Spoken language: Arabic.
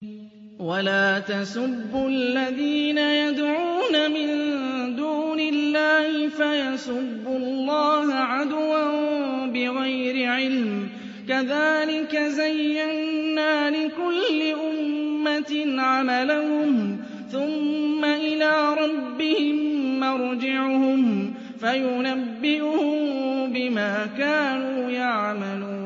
وَلَا تَسُبُّوا الَّذِينَ يَدْعُونَ مِن دُونِ اللَّهِ فَيَسُبُّوا اللَّهَ عَدْوًا بِغَيْرِ عِلْمٍ ۗ كَذَٰلِكَ زَيَّنَّا لِكُلِّ أُمَّةٍ عَمَلَهُمْ ثُمَّ إِلَىٰ رَبِّهِم مَّرْجِعُهُمْ فَيُنَبِّئُهُم بِمَا كَانُوا يَعْمَلُونَ